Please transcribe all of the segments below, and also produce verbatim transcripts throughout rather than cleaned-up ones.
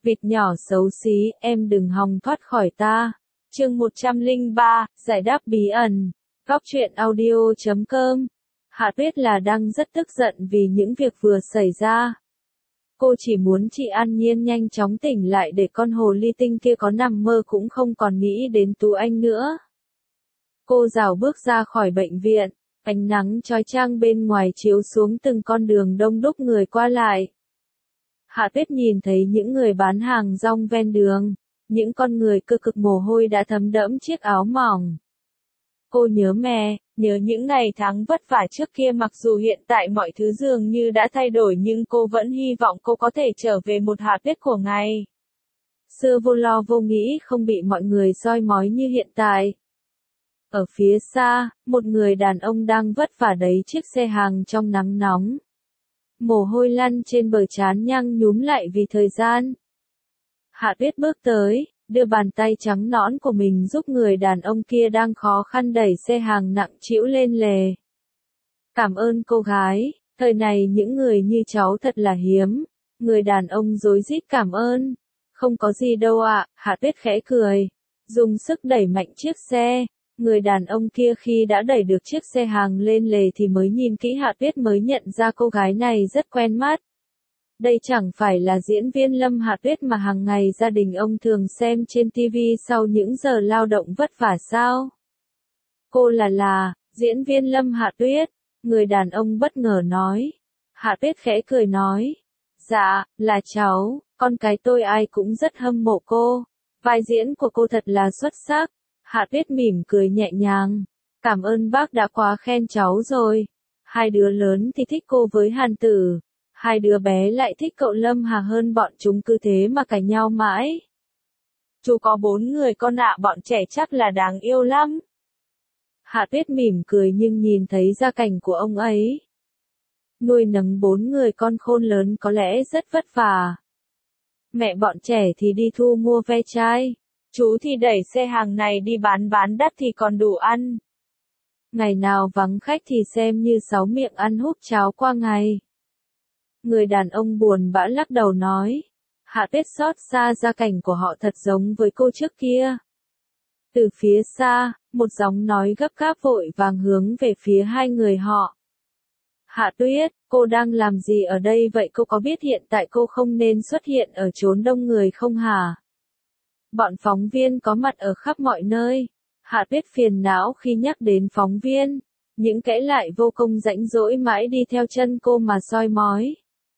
Vịt nhỏ xấu xí, em đừng hòng thoát khỏi ta. Chương một trăm lẻ ba, giải đáp bí ẩn. Góc truyện audio chấm com. Hạ Tuyết là đang rất tức giận vì những việc vừa xảy ra. Cô chỉ muốn chị An Nhiên nhanh chóng tỉnh lại để con hồ ly tinh kia có nằm mơ cũng không còn nghĩ đến Tú Anh nữa. Cô rảo bước ra khỏi bệnh viện, ánh nắng chói chang bên ngoài chiếu xuống từng con đường đông đúc người qua lại. Hạ Tuyết nhìn thấy những người bán hàng rong ven đường, những con người cơ cực mồ hôi đã thấm đẫm chiếc áo mỏng. Cô nhớ mẹ, nhớ những ngày tháng vất vả trước kia, mặc dù hiện tại mọi thứ dường như đã thay đổi nhưng cô vẫn hy vọng cô có thể trở về một Hạ Tuyết của ngày xưa vô lo vô nghĩ, không bị mọi người soi mói như hiện tại. Ở phía xa, một người đàn ông đang vất vả đẩy chiếc xe hàng trong nắng nóng. Mồ hôi lăn trên bờ trán nhăng nhúm lại vì thời gian. Hạ Tuyết bước tới, đưa bàn tay trắng nõn của mình giúp người đàn ông kia đang khó khăn đẩy xe hàng nặng trĩu lên lề. Cảm ơn cô gái, thời này những người như cháu thật là hiếm. Người đàn ông rối rít cảm ơn. Không có gì đâu ạ, Hạ Tuyết khẽ cười, dùng sức đẩy mạnh chiếc xe. Người đàn ông kia khi đã đẩy được chiếc xe hàng lên lề thì mới nhìn kỹ Hạ Tuyết, mới nhận ra cô gái này rất quen mắt. Đây chẳng phải là diễn viên Lâm Hạ Tuyết mà hàng ngày gia đình ông thường xem trên ti vi sau những giờ lao động vất vả sao? Cô là là, diễn viên Lâm Hạ Tuyết, người đàn ông bất ngờ nói. Hạ Tuyết khẽ cười nói. Dạ, là cháu, con cái tôi ai cũng rất hâm mộ cô. Vai diễn của cô thật là xuất sắc. Hạ Tuyết mỉm cười nhẹ nhàng. Cảm ơn bác đã quá khen cháu rồi. Hai đứa lớn thì thích cô với Hàn Tử. Hai đứa bé lại thích cậu Lâm Hà hơn bọn chúng, cứ thế mà cãi nhau mãi. Chú có bốn người con ạ, bọn trẻ chắc là đáng yêu lắm. Hạ Tuyết mỉm cười nhưng nhìn thấy gia cảnh của ông ấy. Nuôi nấng bốn người con khôn lớn có lẽ rất vất vả. Mẹ bọn trẻ thì đi thu mua ve chai. Chú thì đẩy xe hàng này đi bán bán đắt thì còn đủ ăn. Ngày nào vắng khách thì xem như sáu miệng ăn húp cháo qua ngày. Người đàn ông buồn bã lắc đầu nói. Hạ Tuyết xót xa, gia cảnh của họ thật giống với cô trước kia. Từ phía xa, một giọng nói gấp gáp vội vàng hướng về phía hai người họ. Hạ Tuyết, cô đang làm gì ở đây vậy? Cô có biết hiện tại cô không nên xuất hiện ở chốn đông người không hả? Bọn phóng viên có mặt ở khắp mọi nơi. Hạ Tuyết phiền não khi nhắc đến phóng viên. Những kẻ lại vô công rãnh rỗi mãi đi theo chân cô mà soi mói.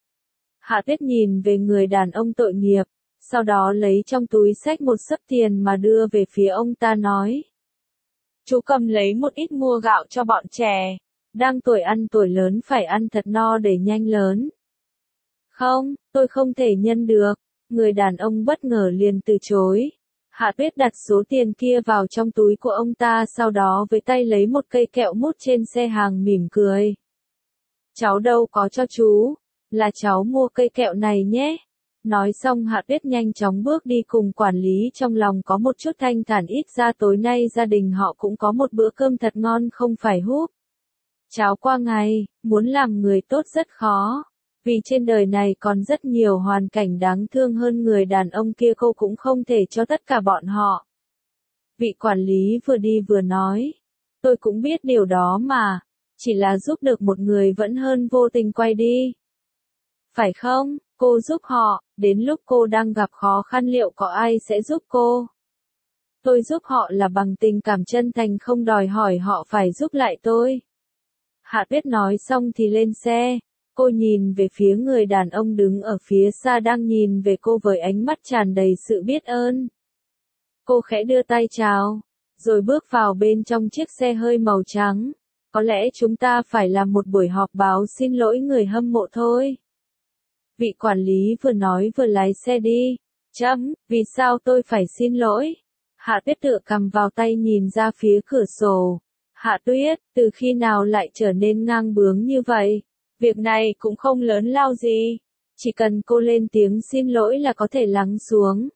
Hạ Tuyết nhìn về người đàn ông tội nghiệp, sau đó lấy trong túi xách một xấp tiền mà đưa về phía ông ta nói. Chú cầm lấy một ít mua gạo cho bọn trẻ. Đang tuổi ăn tuổi lớn phải ăn thật no để nhanh lớn. Không, tôi không thể nhân được. Người đàn ông bất ngờ liền từ chối. Hạ Tuyết đặt số tiền kia vào trong túi của ông ta, sau đó với tay lấy một cây kẹo mút trên xe hàng mỉm cười. Cháu đâu có cho chú, là cháu mua cây kẹo này nhé. Nói xong Hạ Tuyết nhanh chóng bước đi cùng quản lý, trong lòng có một chút thanh thản, ít ra tối nay gia đình họ cũng có một bữa cơm thật ngon không phải húp cháo qua ngày. Muốn làm người tốt rất khó. Vì trên đời này còn rất nhiều hoàn cảnh đáng thương hơn người đàn ông kia, cô cũng không thể cho tất cả bọn họ. Vị quản lý vừa đi vừa nói. Tôi cũng biết điều đó mà. Chỉ là giúp được một người vẫn hơn vô tình quay đi. Phải không? Cô giúp họ, đến lúc cô đang gặp khó khăn liệu có ai sẽ giúp cô? Tôi giúp họ là bằng tình cảm chân thành, không đòi hỏi họ phải giúp lại tôi. Hạ Tuyết nói xong thì lên xe. Cô nhìn về phía người đàn ông đứng ở phía xa đang nhìn về cô với ánh mắt tràn đầy sự biết ơn. Cô khẽ đưa tay chào, rồi bước vào bên trong chiếc xe hơi màu trắng. Có lẽ chúng ta phải làm một buổi họp báo xin lỗi người hâm mộ thôi. Vị quản lý vừa nói vừa lái xe đi. Chấm, vì sao tôi phải xin lỗi? Hạ Tuyết tựa cầm vào tay nhìn ra phía cửa sổ. Hạ Tuyết, từ khi nào lại trở nên ngang bướng như vậy? Việc này cũng không lớn lao gì. Chỉ cần cô lên tiếng xin lỗi là có thể lắng xuống.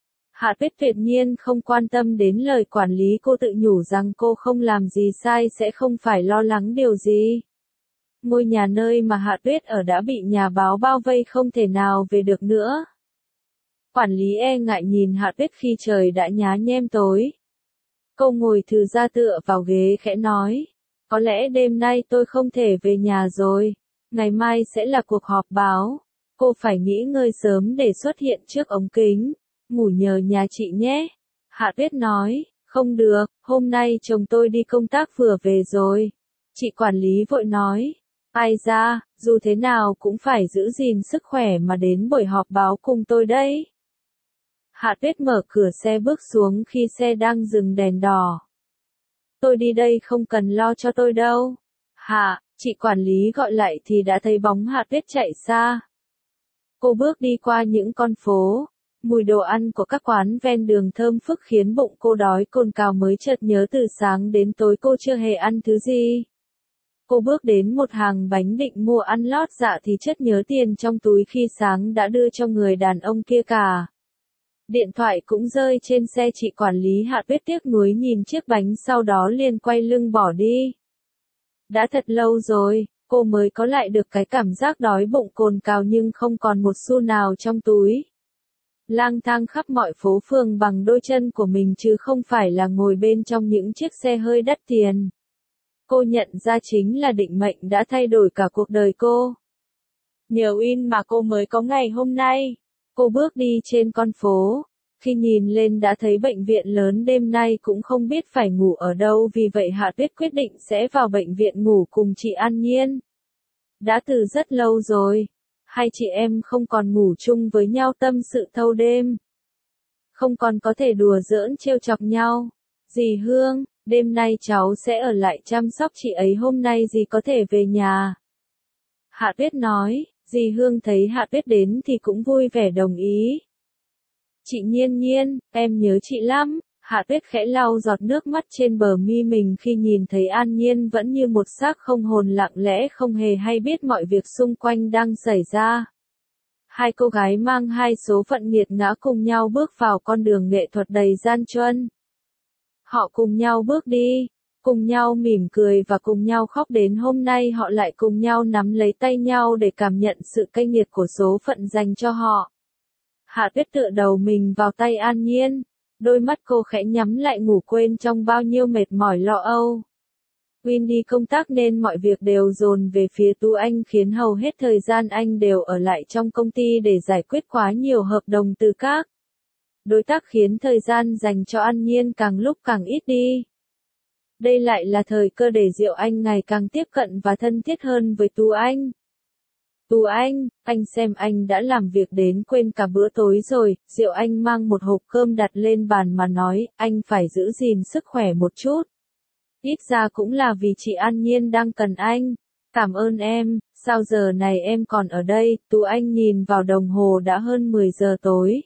Hạ Tuyết tuyệt nhiên không quan tâm đến lời quản lý, cô tự nhủ rằng cô không làm gì sai sẽ không phải lo lắng điều gì. Ngôi nhà nơi mà Hạ Tuyết ở đã bị nhà báo bao vây, không thể nào về được nữa. Quản lý e ngại nhìn Hạ Tuyết khi trời đã nhá nhem tối. Cô ngồi thừ ra tựa vào ghế khẽ nói. Có lẽ đêm nay tôi không thể về nhà rồi. Ngày mai sẽ là cuộc họp báo. Cô phải nghỉ ngơi sớm để xuất hiện trước ống kính. Ngủ nhờ nhà chị nhé. Hạ Tuyết nói. Không được, hôm nay chồng tôi đi công tác vừa về rồi. Chị quản lý vội nói. Ai ra, dù thế nào cũng phải giữ gìn sức khỏe mà đến buổi họp báo cùng tôi đấy. Hạ Tuyết mở cửa xe bước xuống khi xe đang dừng đèn đỏ. Tôi đi đây không cần lo cho tôi đâu. Hạ, chị quản lý gọi lại thì đã thấy bóng Hạ Tuyết chạy xa. Cô bước đi qua những con phố. Mùi đồ ăn của các quán ven đường thơm phức khiến bụng cô đói cồn cào mới chợt nhớ từ sáng đến tối cô chưa hề ăn thứ gì. Cô bước đến một hàng bánh định mua ăn lót dạ thì chợt nhớ tiền trong túi khi sáng đã đưa cho người đàn ông kia cả. Điện thoại cũng rơi trên xe chị quản lý. Hạ Tuyết tiếc nuối nhìn chiếc bánh sau đó liền quay lưng bỏ đi. Đã thật lâu rồi, cô mới có lại được cái cảm giác đói bụng cồn cào nhưng không còn một xu nào trong túi. Lang thang khắp mọi phố phường bằng đôi chân của mình chứ không phải là ngồi bên trong những chiếc xe hơi đắt tiền. Cô nhận ra chính là định mệnh đã thay đổi cả cuộc đời cô. Nhờ Win mà cô mới có ngày hôm nay. Cô bước đi trên con phố. Khi nhìn lên đã thấy bệnh viện lớn, đêm nay cũng không biết phải ngủ ở đâu, vì vậy Hạ Tuyết quyết định sẽ vào bệnh viện ngủ cùng chị An Nhiên. Đã từ rất lâu rồi. Hai chị em không còn ngủ chung với nhau tâm sự thâu đêm. Không còn có thể đùa giỡn trêu chọc nhau. Dì Hương, đêm nay cháu sẽ ở lại chăm sóc chị ấy, hôm nay dì có thể về nhà. Hạ Tuyết nói, dì Hương thấy Hạ Tuyết đến thì cũng vui vẻ đồng ý. Chị Nhiên Nhiên, em nhớ chị lắm. Hạ Tuyết khẽ lau giọt nước mắt trên bờ mi mình khi nhìn thấy An Nhiên vẫn như một xác không hồn, lặng lẽ không hề hay biết mọi việc xung quanh đang xảy ra. Hai cô gái mang hai số phận nghiệt ngã cùng nhau bước vào con đường nghệ thuật đầy gian truân. Họ cùng nhau bước đi, cùng nhau mỉm cười và cùng nhau khóc, đến hôm nay họ lại cùng nhau nắm lấy tay nhau để cảm nhận sự cay nghiệt của số phận dành cho họ. Hạ Tuyết tựa đầu mình vào tay An Nhiên. Đôi mắt cô khẽ nhắm lại, ngủ quên trong bao nhiêu mệt mỏi lo âu. Win đi công tác nên mọi việc đều dồn về phía Tú Anh, khiến hầu hết thời gian anh đều ở lại trong công ty để giải quyết quá nhiều hợp đồng từ các đối tác, khiến thời gian dành cho An Nhiên càng lúc càng ít đi. Đây lại là thời cơ để Diệu Anh ngày càng tiếp cận và thân thiết hơn với Tú Anh. Tú Anh, anh xem anh đã làm việc đến quên cả bữa tối rồi. Diệu Anh mang một hộp cơm đặt lên bàn mà nói, anh phải giữ gìn sức khỏe một chút. Ít ra cũng là vì chị An Nhiên đang cần anh. Cảm ơn em, sao giờ này em còn ở đây? Tú Anh nhìn vào đồng hồ đã hơn mười giờ tối.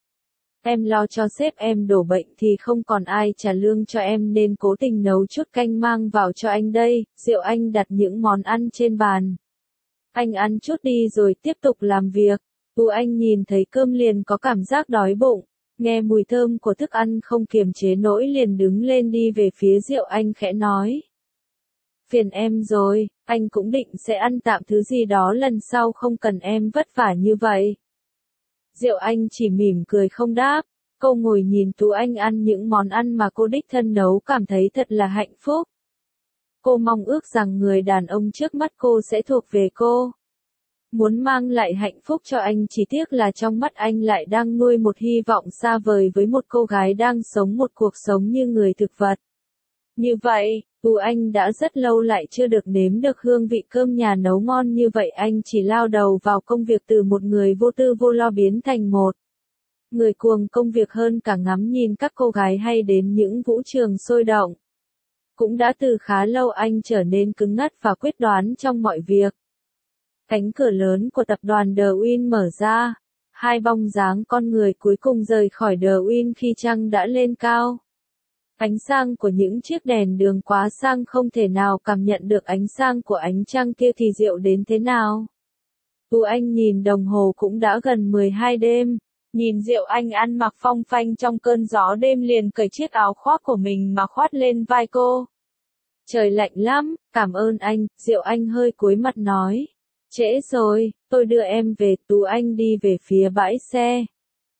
Em lo cho sếp em đổ bệnh thì không còn ai trả lương cho em nên cố tình nấu chút canh mang vào cho anh đây. Diệu Anh đặt những món ăn trên bàn. Anh ăn chút đi rồi tiếp tục làm việc. Tú Anh nhìn thấy cơm liền có cảm giác đói bụng. Nghe mùi thơm của thức ăn không kiềm chế nổi liền đứng lên đi về phía Diệu Anh khẽ nói. Phiền em rồi, anh cũng định sẽ ăn tạm thứ gì đó lần sau, không cần em vất vả như vậy. Diệu Anh chỉ mỉm cười không đáp. Cô ngồi nhìn Tú Anh ăn những món ăn mà cô đích thân nấu, cảm thấy thật là hạnh phúc. Cô mong ước rằng người đàn ông trước mắt cô sẽ thuộc về cô. Muốn mang lại hạnh phúc cho anh, chỉ tiếc là trong mắt anh lại đang nuôi một hy vọng xa vời với một cô gái đang sống một cuộc sống như người thực vật. Như vậy, Tú Anh đã rất lâu lại chưa được nếm được hương vị cơm nhà nấu ngon như vậy. Anh chỉ lao đầu vào công việc, từ một người vô tư vô lo biến thành một người cuồng công việc hơn cả ngắm nhìn các cô gái hay đến những vũ trường sôi động. Cũng đã từ khá lâu anh trở nên cứng ngắc và quyết đoán trong mọi việc. Cánh cửa lớn của tập đoàn The Win mở ra. Hai bóng dáng con người cuối cùng rời khỏi The Win khi trăng đã lên cao. Ánh sáng của những chiếc đèn đường quá sang không thể nào cảm nhận được ánh sáng của ánh trăng kia thì dịu đến thế nào. Tú Anh nhìn đồng hồ cũng đã gần mười hai đêm. Nhìn Diệu Anh ăn mặc phong phanh trong cơn gió đêm liền cởi chiếc áo khoác của mình mà khoác lên vai cô. Trời lạnh lắm, cảm ơn anh. Diệu Anh hơi cúi mặt nói. Trễ rồi, tôi đưa em về. Tú Anh đi về phía bãi xe.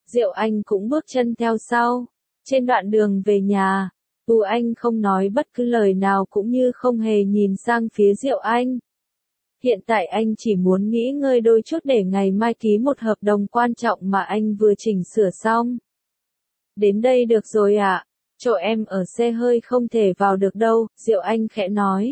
Diệu Anh cũng bước chân theo sau. Trên đoạn đường về nhà, Tu Anh không nói bất cứ lời nào cũng như không hề nhìn sang phía Diệu Anh. Hiện tại anh chỉ muốn nghỉ ngơi đôi chút để ngày mai ký một hợp đồng quan trọng mà anh vừa chỉnh sửa xong. Đến đây được rồi ạ, à? Chỗ em ở xe hơi không thể vào được đâu, Diệu Anh khẽ nói.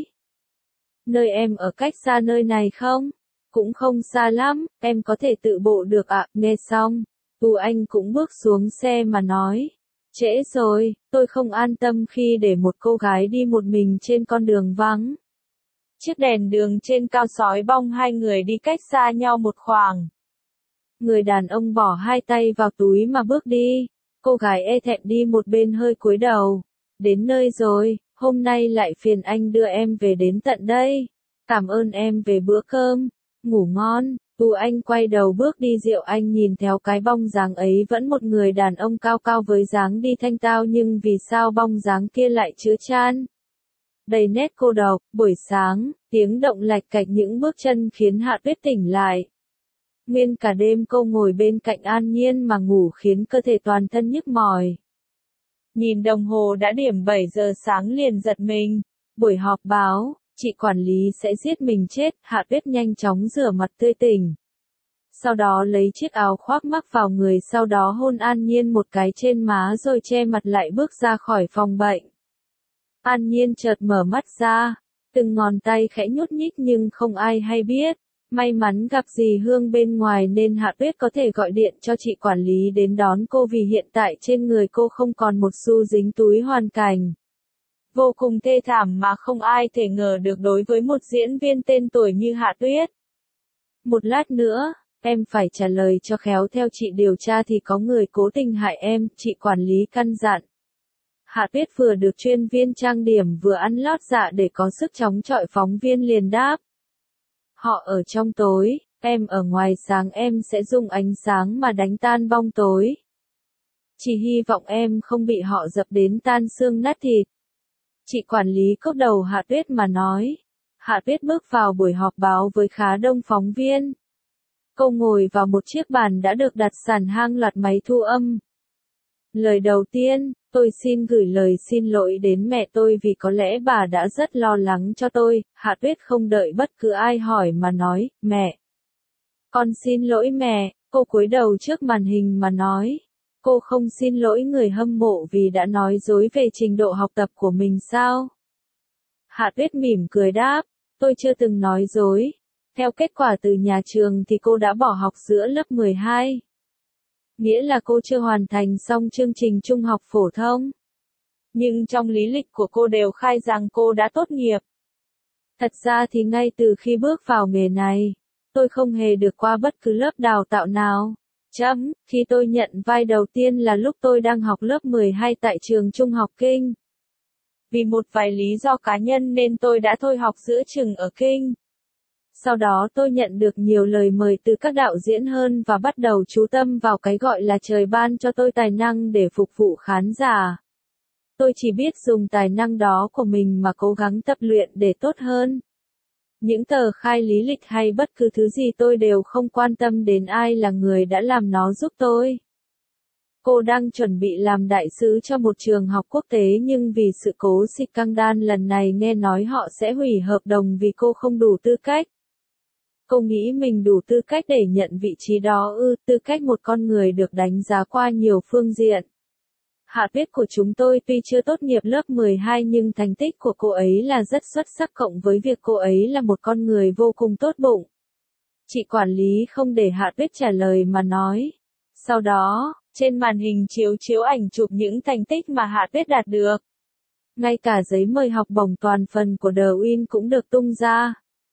Nơi em ở cách xa nơi này không? Cũng không xa lắm, em có thể tự bộ được ạ, à? Nghe xong, Tu Anh cũng bước xuống xe mà nói. Trễ rồi, tôi không an tâm khi để một cô gái đi một mình trên con đường vắng. Chiếc đèn đường trên cao sói bong hai người đi cách xa nhau một khoảng. Người đàn ông bỏ hai tay vào túi mà bước đi. Cô gái e thẹn đi một bên hơi cúi đầu. Đến nơi rồi, hôm nay lại phiền anh đưa em về đến tận đây. Cảm ơn em về bữa cơm. Ngủ ngon. Tu Anh quay đầu bước đi. Diệu Anh nhìn theo cái bóng dáng ấy vẫn một người đàn ông cao cao với dáng đi thanh tao, nhưng vì sao bóng dáng kia lại chứa chan đầy nét cô độc. Buổi sáng, tiếng động lạch cạch những bước chân khiến Hạ Tuyết tỉnh lại. Nguyên cả đêm cô ngồi bên cạnh An Nhiên mà ngủ khiến cơ thể toàn thân nhức mỏi. Nhìn đồng hồ đã điểm bảy giờ sáng liền giật mình. Buổi họp báo, chị quản lý sẽ giết mình chết. Hạ Tuyết nhanh chóng rửa mặt tươi tỉnh. Sau đó lấy chiếc áo khoác mắc vào người, sau đó hôn An Nhiên một cái trên má rồi che mặt lại bước ra khỏi phòng bệnh. An Nhiên chợt mở mắt ra, từng ngón tay khẽ nhúc nhích nhưng không ai hay biết. May mắn gặp dì Hương bên ngoài nên Hạ Tuyết có thể gọi điện cho chị quản lý đến đón cô, vì hiện tại trên người cô không còn một xu dính túi. Hoàn cảnh vô cùng thê thảm mà không ai thể ngờ được đối với một diễn viên tên tuổi như Hạ Tuyết. Một lát nữa, em phải trả lời cho khéo, theo chị điều tra thì có người cố tình hại em, chị quản lý căn dặn. Hạ Tuyết vừa được chuyên viên trang điểm vừa ăn lót dạ để có sức chống chọi, phóng viên liền đáp. Họ ở trong tối, em ở ngoài sáng, em sẽ dùng ánh sáng mà đánh tan bóng tối. Chỉ hy vọng em không bị họ dập đến tan xương nát thịt. Chị quản lý cốc đầu Hạ Tuyết mà nói. Hạ Tuyết bước vào buổi họp báo với khá đông phóng viên. Cô ngồi vào một chiếc bàn đã được đặt sẵn hàng loạt máy thu âm. Lời đầu tiên, tôi xin gửi lời xin lỗi đến mẹ tôi vì có lẽ bà đã rất lo lắng cho tôi. Hạ Tuyết không đợi bất cứ ai hỏi mà nói, mẹ. Con xin lỗi mẹ, cô cúi đầu trước màn hình mà nói. Cô không xin lỗi người hâm mộ vì đã nói dối về trình độ học tập của mình sao? Hạ Tuyết mỉm cười đáp, tôi chưa từng nói dối. Theo kết quả từ nhà trường thì cô đã bỏ học giữa lớp mười hai. Nghĩa là cô chưa hoàn thành xong chương trình trung học phổ thông. Nhưng trong lý lịch của cô đều khai rằng cô đã tốt nghiệp. Thật ra thì ngay từ khi bước vào nghề này, tôi không hề được qua bất cứ lớp đào tạo nào. Chấm, khi tôi nhận vai đầu tiên là lúc tôi đang học lớp mười hai tại trường Trung học Kinh. Vì một vài lý do cá nhân nên tôi đã thôi học giữa chừng ở Kinh. Sau đó tôi nhận được nhiều lời mời từ các đạo diễn hơn và bắt đầu chú tâm vào cái gọi là trời ban cho tôi tài năng để phục vụ khán giả. Tôi chỉ biết dùng tài năng đó của mình mà cố gắng tập luyện để tốt hơn. Những tờ khai lý lịch hay bất cứ thứ gì tôi đều không quan tâm đến ai là người đã làm nó giúp tôi. Cô đang chuẩn bị làm đại sứ cho một trường học quốc tế nhưng vì sự cố scandal lần này nghe nói họ sẽ hủy hợp đồng vì cô không đủ tư cách. Cô nghĩ mình đủ tư cách để nhận vị trí đó ư? Tư cách một con người được đánh giá qua nhiều phương diện. Hạ Tuyết của chúng tôi tuy chưa tốt nghiệp lớp mười hai nhưng thành tích của cô ấy là rất xuất sắc, cộng với việc cô ấy là một con người vô cùng tốt bụng. Chị quản lý không để Hạ Tuyết trả lời mà nói. Sau đó, trên màn hình chiếu chiếu ảnh chụp những thành tích mà Hạ Tuyết đạt được. Ngay cả giấy mời học bổng toàn phần của The Win cũng được tung ra.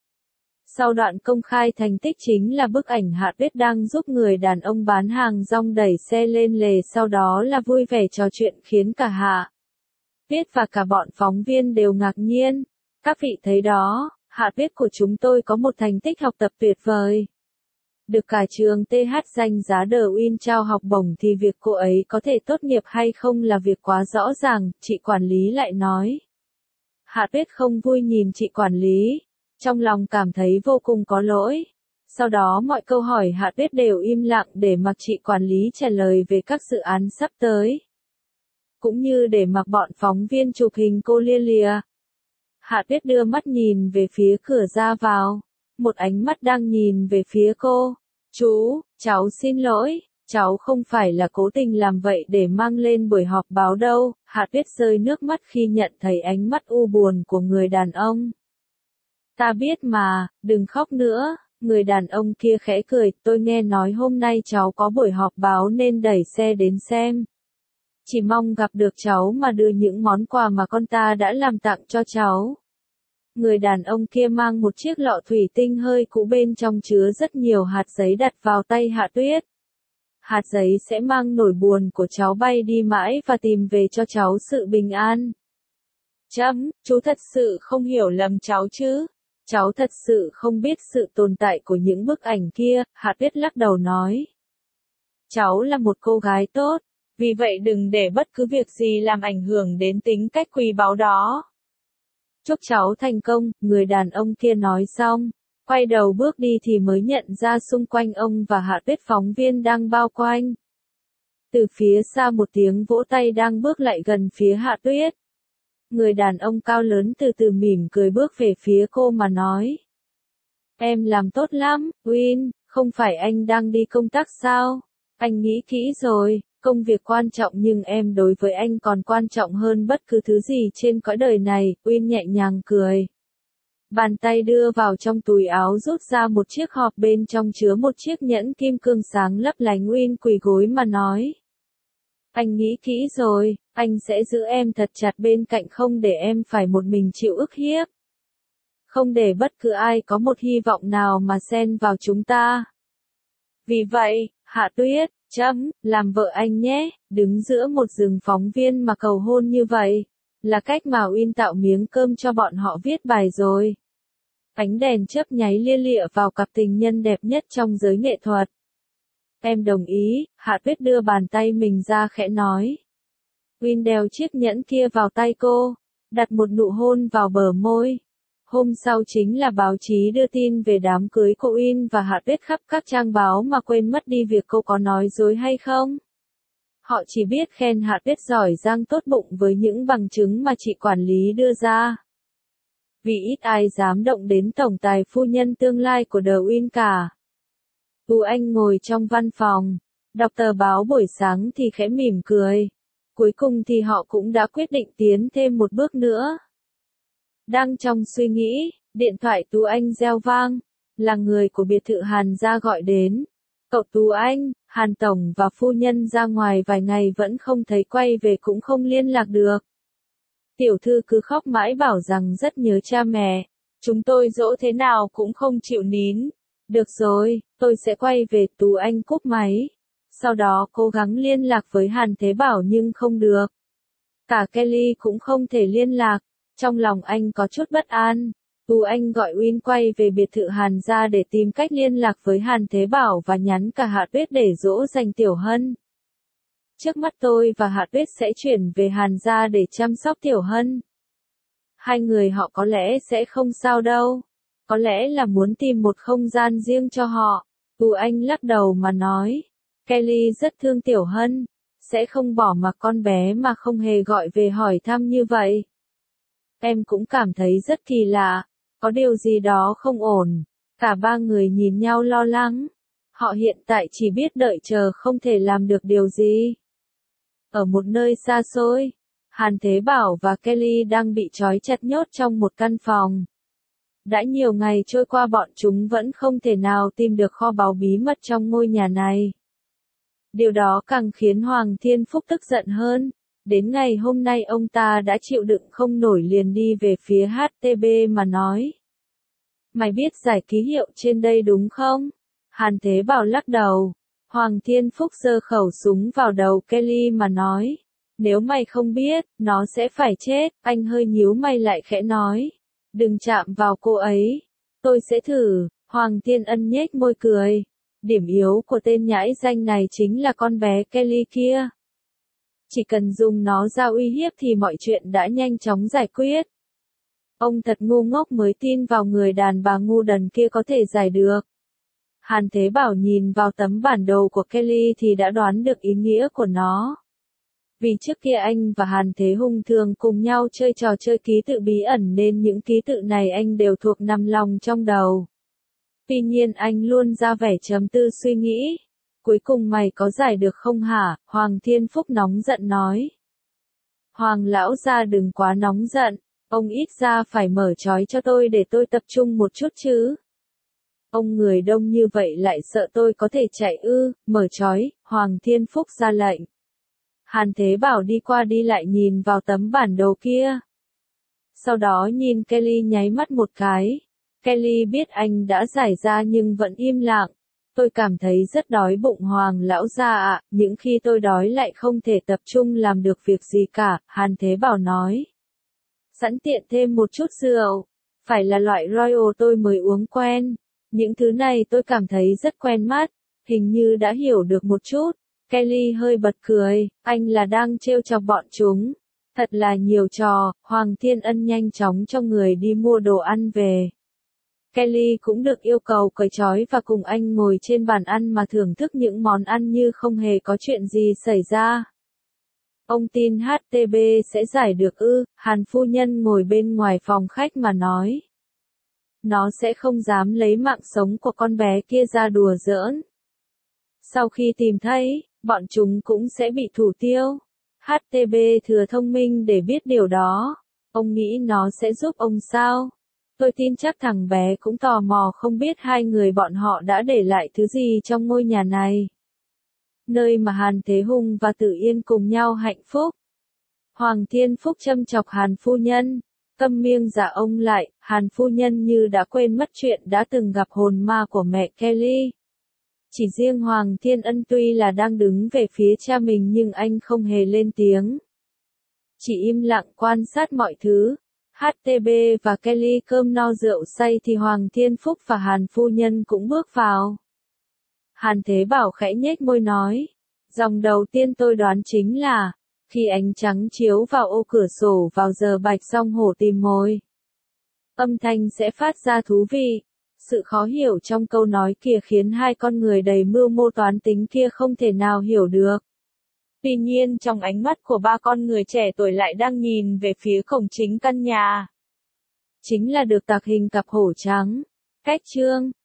Sau đoạn công khai thành tích chính là bức ảnh Hạ Tuyết đang giúp người đàn ông bán hàng rong đẩy xe lên lề, sau đó là vui vẻ trò chuyện khiến cả Hạ Tuyết và cả bọn phóng viên đều ngạc nhiên. Các vị thấy đó, Hạ Tuyết của chúng tôi có một thành tích học tập tuyệt vời. Được cả trường tê hát danh giá The Win trao học bổng thì việc cô ấy có thể tốt nghiệp hay không là việc quá rõ ràng, chị quản lý lại nói. Hạ Tuyết không vui nhìn chị quản lý. Trong lòng cảm thấy vô cùng có lỗi. Sau đó mọi câu hỏi Hạ Tuyết đều im lặng để mặc chị quản lý trả lời về các dự án sắp tới. Cũng như để mặc bọn phóng viên chụp hình cô lia lịa. Hạ Tuyết đưa mắt nhìn về phía cửa ra vào. Một ánh mắt đang nhìn về phía cô. Chú, cháu xin lỗi, cháu không phải là cố tình làm vậy để mang lên buổi họp báo đâu. Hạ Tuyết rơi nước mắt khi nhận thấy ánh mắt u buồn của người đàn ông. Ta biết mà, đừng khóc nữa. Người đàn ông kia khẽ cười, tôi nghe nói hôm nay cháu có buổi họp báo nên đẩy xe đến xem. Chỉ mong gặp được cháu mà đưa những món quà mà con ta đã làm tặng cho cháu. Người đàn ông kia mang một chiếc lọ thủy tinh hơi cũ bên trong chứa rất nhiều hạt giấy đặt vào tay Hạ Tuyết. Hạt giấy sẽ mang nỗi buồn của cháu bay đi mãi và tìm về cho cháu sự bình an. Chấm, chú thật sự không hiểu lầm cháu chứ? Cháu thật sự không biết sự tồn tại của những bức ảnh kia, Hạ Tuyết lắc đầu nói. Cháu là một cô gái tốt, vì vậy đừng để bất cứ việc gì làm ảnh hưởng đến tính cách quý báu đó. Chúc cháu thành công, người đàn ông kia nói xong, quay đầu bước đi thì mới nhận ra xung quanh ông và Hạ Tuyết phóng viên đang bao quanh. Từ phía xa một tiếng vỗ tay đang bước lại gần phía Hạ Tuyết. Người đàn ông cao lớn từ từ mỉm cười bước về phía cô mà nói. Em làm tốt lắm, Win, không phải anh đang đi công tác sao? Anh nghĩ kỹ rồi, công việc quan trọng nhưng em đối với anh còn quan trọng hơn bất cứ thứ gì trên cõi đời này, Win nhẹ nhàng cười. Bàn tay đưa vào trong túi áo rút ra một chiếc hộp bên trong chứa một chiếc nhẫn kim cương sáng lấp lánh. Win quỳ gối mà nói. Anh nghĩ kỹ rồi, anh sẽ giữ em thật chặt bên cạnh không để em phải một mình chịu ức hiếp. Không để bất cứ ai có một hy vọng nào mà xen vào chúng ta. Vì vậy, Hạ Tuyết, chấm, làm vợ anh nhé, đứng giữa một rừng phóng viên mà cầu hôn như vậy, là cách mà Win tạo miếng cơm cho bọn họ viết bài rồi. Ánh đèn chớp nháy lia lịa vào cặp tình nhân đẹp nhất trong giới nghệ thuật. Em đồng ý, Hạ Tuyết đưa bàn tay mình ra khẽ nói. Win đeo chiếc nhẫn kia vào tay cô, đặt một nụ hôn vào bờ môi. Hôm sau chính là báo chí đưa tin về đám cưới của Win và Hạ Tuyết khắp các trang báo mà quên mất đi việc cô có nói dối hay không. Họ chỉ biết khen Hạ Tuyết giỏi giang tốt bụng với những bằng chứng mà chị quản lý đưa ra. Vì ít ai dám động đến tổng tài phu nhân tương lai của The Win cả. Tú Anh ngồi trong văn phòng, đọc tờ báo buổi sáng thì khẽ mỉm cười. Cuối cùng thì họ cũng đã quyết định tiến thêm một bước nữa. Đang trong suy nghĩ, điện thoại Tú Anh reo vang, là người của biệt thự Hàn gia gọi đến. Cậu Tú Anh, Hàn Tổng và phu nhân ra ngoài vài ngày vẫn không thấy quay về cũng không liên lạc được. Tiểu thư cứ khóc mãi bảo rằng rất nhớ cha mẹ, chúng tôi dỗ thế nào cũng không chịu nín. Được rồi, tôi sẽ quay về. Tú Anh cúp máy. Sau đó cố gắng liên lạc với Hàn Thế Bảo nhưng không được. Cả Kelly cũng không thể liên lạc. Trong lòng anh có chút bất an. Tú Anh gọi Win quay về biệt thự Hàn gia để tìm cách liên lạc với Hàn Thế Bảo và nhắn cả Hạ Tuyết để dỗ dành Tiểu Hân. Trước mắt tôi và Hạ Tuyết sẽ chuyển về Hàn gia để chăm sóc Tiểu Hân. Hai người họ có lẽ sẽ không sao đâu. Có lẽ là muốn tìm một không gian riêng cho họ. Tú Anh lắc đầu mà nói. Kelly rất thương Tiểu Hân. Sẽ không bỏ mặc con bé mà không hề gọi về hỏi thăm như vậy. Em cũng cảm thấy rất kỳ lạ. Có điều gì đó không ổn. Cả ba người nhìn nhau lo lắng. Họ hiện tại chỉ biết đợi chờ không thể làm được điều gì. Ở một nơi xa xôi, Hàn Thế Bảo và Kelly đang bị trói chặt nhốt trong một căn phòng. Đã nhiều ngày trôi qua bọn chúng vẫn không thể nào tìm được kho báu bí mật trong ngôi nhà này. Điều đó càng khiến Hoàng Thiên Phúc tức giận hơn. Đến ngày hôm nay ông ta đã chịu đựng không nổi liền đi về phía hát tê bê mà nói. Mày biết giải ký hiệu trên đây đúng không? Hàn Thế Bảo lắc đầu. Hoàng Thiên Phúc giơ khẩu súng vào đầu Kelly mà nói. Nếu mày không biết, nó sẽ phải chết. Anh hơi nhíu mày lại khẽ nói. Đừng chạm vào cô ấy. Tôi sẽ thử. Hoàng Thiên Ân nhếch môi cười. Điểm yếu của tên nhãi danh này chính là con bé Kelly kia. Chỉ cần dùng nó ra uy hiếp thì mọi chuyện đã nhanh chóng giải quyết. Ông thật ngu ngốc mới tin vào người đàn bà ngu đần kia có thể giải được. Hàn Thế Bảo nhìn vào tấm bản đồ của Kelly thì đã đoán được ý nghĩa của nó. Vì trước kia anh và Hàn Thế Hùng thường cùng nhau chơi trò chơi ký tự bí ẩn nên những ký tự này anh đều thuộc nằm lòng trong đầu. Tuy nhiên anh luôn ra vẻ trầm tư suy nghĩ. Cuối cùng mày có giải được không hả? Hoàng Thiên Phúc nóng giận nói. Hoàng lão gia đừng quá nóng giận, ông ít ra phải mở trói cho tôi để tôi tập trung một chút chứ. Ông người đông như vậy lại sợ tôi có thể chạy ư, mở trói, Hoàng Thiên Phúc ra lệnh. Hàn Thế Bảo đi qua đi lại nhìn vào tấm bản đồ kia. Sau đó nhìn Kelly nháy mắt một cái. Kelly biết anh đã giải ra nhưng vẫn im lặng. Tôi cảm thấy rất đói bụng Hoàng lão gia ạ, những khi tôi đói lại không thể tập trung làm được việc gì cả, Hàn Thế Bảo nói. Sẵn tiện thêm một chút rượu, phải là loại Royal tôi mới uống quen. Những thứ này tôi cảm thấy rất quen mắt, hình như đã hiểu được một chút. Kelly hơi bật cười, anh là đang trêu chọc bọn chúng. Thật là nhiều trò, Hoàng Thiên Ân nhanh chóng cho người đi mua đồ ăn về. Kelly cũng được yêu cầu cởi trói và cùng anh ngồi trên bàn ăn mà thưởng thức những món ăn như không hề có chuyện gì xảy ra. Ông tin hát tê bê sẽ giải được ư, Hàn phu nhân ngồi bên ngoài phòng khách mà nói. Nó sẽ không dám lấy mạng sống của con bé kia ra đùa giỡn. Sau khi tìm thấy, bọn chúng cũng sẽ bị thủ tiêu. hát tê bê thừa thông minh để biết điều đó. Ông nghĩ nó sẽ giúp ông sao? Tôi tin chắc thằng bé cũng tò mò không biết hai người bọn họ đã để lại thứ gì trong ngôi nhà này. Nơi mà Hàn Thế Hùng và Tử Yên cùng nhau hạnh phúc. Hoàng Thiên Phúc châm chọc Hàn phu nhân. Câm miệng giả ông lại, Hàn phu nhân như đã quên mất chuyện đã từng gặp hồn ma của mẹ Kelly. Chỉ riêng Hoàng Thiên Ân tuy là đang đứng về phía cha mình nhưng anh không hề lên tiếng. Chỉ im lặng quan sát mọi thứ. hát tê bê và Kelly cơm no rượu say thì Hoàng Thiên Phúc và Hàn phu nhân cũng bước vào. Hàn Thế Bảo khẽ nhếch môi nói. Dòng đầu tiên tôi đoán chính là, khi ánh trắng chiếu vào ô cửa sổ vào giờ bạch song hổ tìm mồi. Âm thanh sẽ phát ra thú vị. Sự khó hiểu trong câu nói kia khiến hai con người đầy mưu mô toán tính kia không thể nào hiểu được. Tuy nhiên trong ánh mắt của ba con người trẻ tuổi lại đang nhìn về phía cổng chính căn nhà. Chính là được tạc hình cặp hổ trắng. Cách chương